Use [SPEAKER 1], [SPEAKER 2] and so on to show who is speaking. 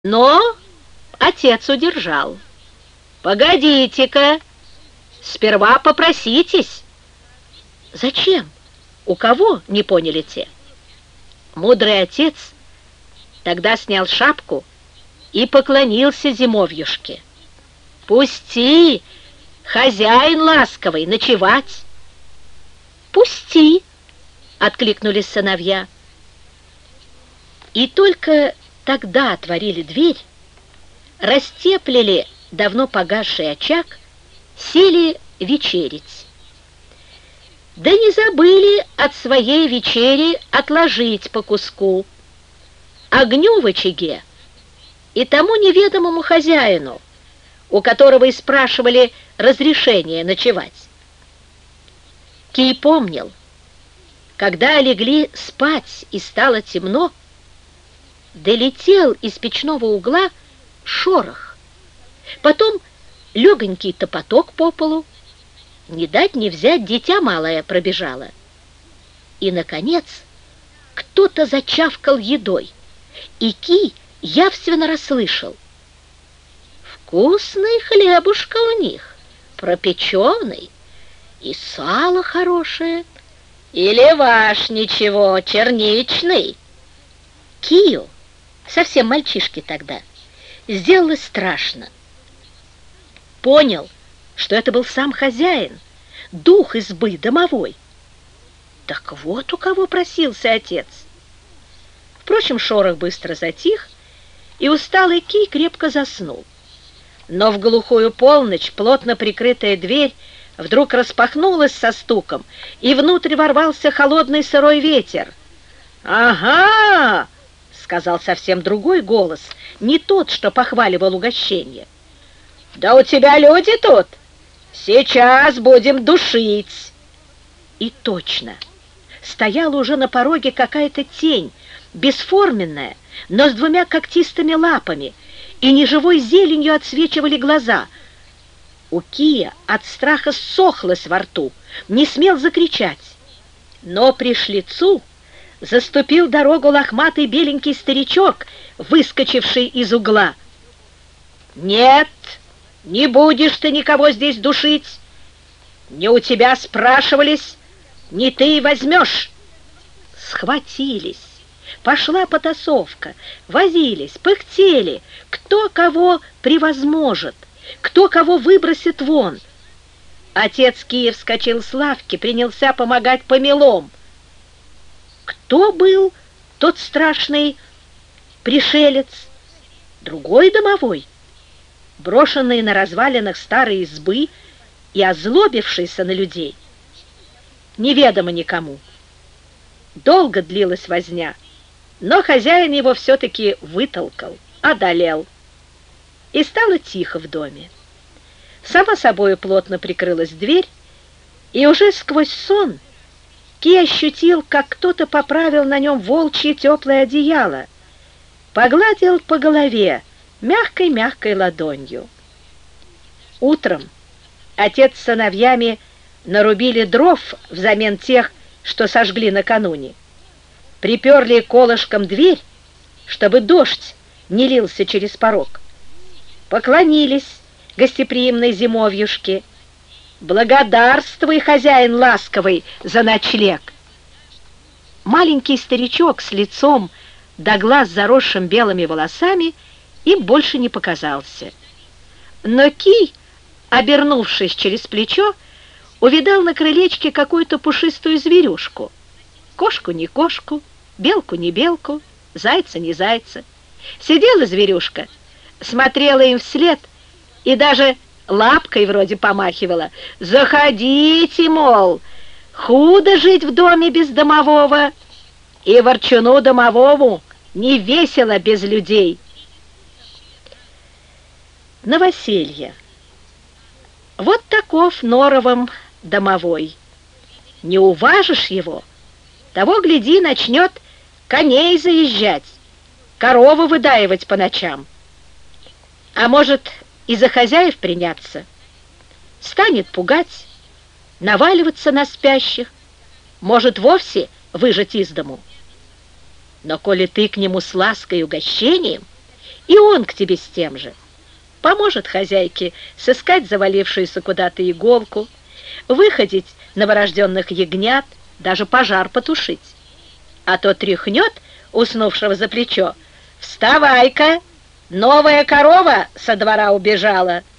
[SPEAKER 1] Но отец удержал. «Погодите-ка, сперва попроситесь». «Зачем? У кого?» — не поняли те. Мудрый отец тогда снял шапку и поклонился зимовьюшке. «Пусти, хозяин ласковый, ночевать!» «Пусти!» — откликнулись сыновья. И только тогда отворили дверь, растеплили давно погасший очаг, сели вечерить. Да не забыли от своей вечери отложить по куску. Огню в очаге и тому неведомому хозяину, у которого и спрашивали разрешение ночевать. Кий помнил, когда легли спать и стало темно, долетел из печного угла шорох, потом легонький топоток по полу, не дать не взять дитя малое пробежало. И, наконец, кто-то зачавкал едой, и Кий явственно расслышал: «Вкусный хлебушка у них, пропеченый, и сало хорошее, или ваш ничего, черничный». Кию, совсем мальчишке тогда, сделалось страшно. Понял, что это был сам хозяин, дух избы домовой. Так вот у кого просился отец. Впрочем, шорох быстро затих, и усталый Кий крепко заснул. Но в глухую полночь плотно прикрытая дверь вдруг распахнулась со стуком, и внутрь ворвался холодный сырой ветер. «Ага!» — сказал совсем другой голос, не тот, что похваливал угощение. «Да у тебя люди тут! Сейчас будем душить!» И точно, стояла уже на пороге какая-то тень, бесформенная, но с двумя когтистыми лапами, и неживой зеленью отсвечивали глаза. У Кия от страха ссохлось во рту, не смел закричать. Но пришлицу заступил дорогу лохматый беленький старичок, выскочивший из угла. «Нет, не будешь ты никого здесь душить. Не у тебя спрашивались, не ты и возьмешь». Схватились, пошла потасовка, возились, пыхтели, кто кого превозможет, кто кого выбросит вон. Отец Кия вскочил с лавки, принялся помогать помелом. Кто был тот страшный пришелец? Другой домовой, брошенный на развалинах старой избы и озлобившийся на людей? Неведомо никому. Долго длилась возня, но хозяин его все-таки вытолкал, одолел. И стало тихо в доме. Сама собой плотно прикрылась дверь, и уже сквозь сон Кий ощутил, как кто-то поправил на нем волчье теплое одеяло, погладил по голове мягкой-мягкой ладонью. Утром отец с сыновьями нарубили дров взамен тех, что сожгли накануне. Приперли колышком дверь, чтобы дождь не лился через порог. Поклонились гостеприимной зимовьюшке. «Благодарствуй, хозяин ласковый, за ночлег!» Маленький старичок с лицом до глаз заросшим белыми волосами им больше не показался. Но Кий, обернувшись через плечо, увидал на крылечке какую-то пушистую зверюшку. Кошку не кошку, белку не белку, зайца не зайца. Сидела зверюшка, смотрела им вслед и даже лапкой вроде помахивала. «Заходите, мол, худо жить в доме без домового, и ворчуну домовому не весело без людей». Новоселье. Вот таков норовом домовой. Не уважишь его, того, гляди, начнет коней заезжать, корову выдаивать по ночам. А может, и за хозяев приняться. Станет пугать, наваливаться на спящих, может вовсе выжать из дому. Но коли ты к нему с лаской и угощением и он к тебе с тем же. Поможет хозяйке сыскать завалившуюся куда-то иголку, выходить новорожденных ягнят, даже пожар потушить. А то тряхнет уснувшего за плечо: «Вставай-ка! Новая корова со двора убежала!»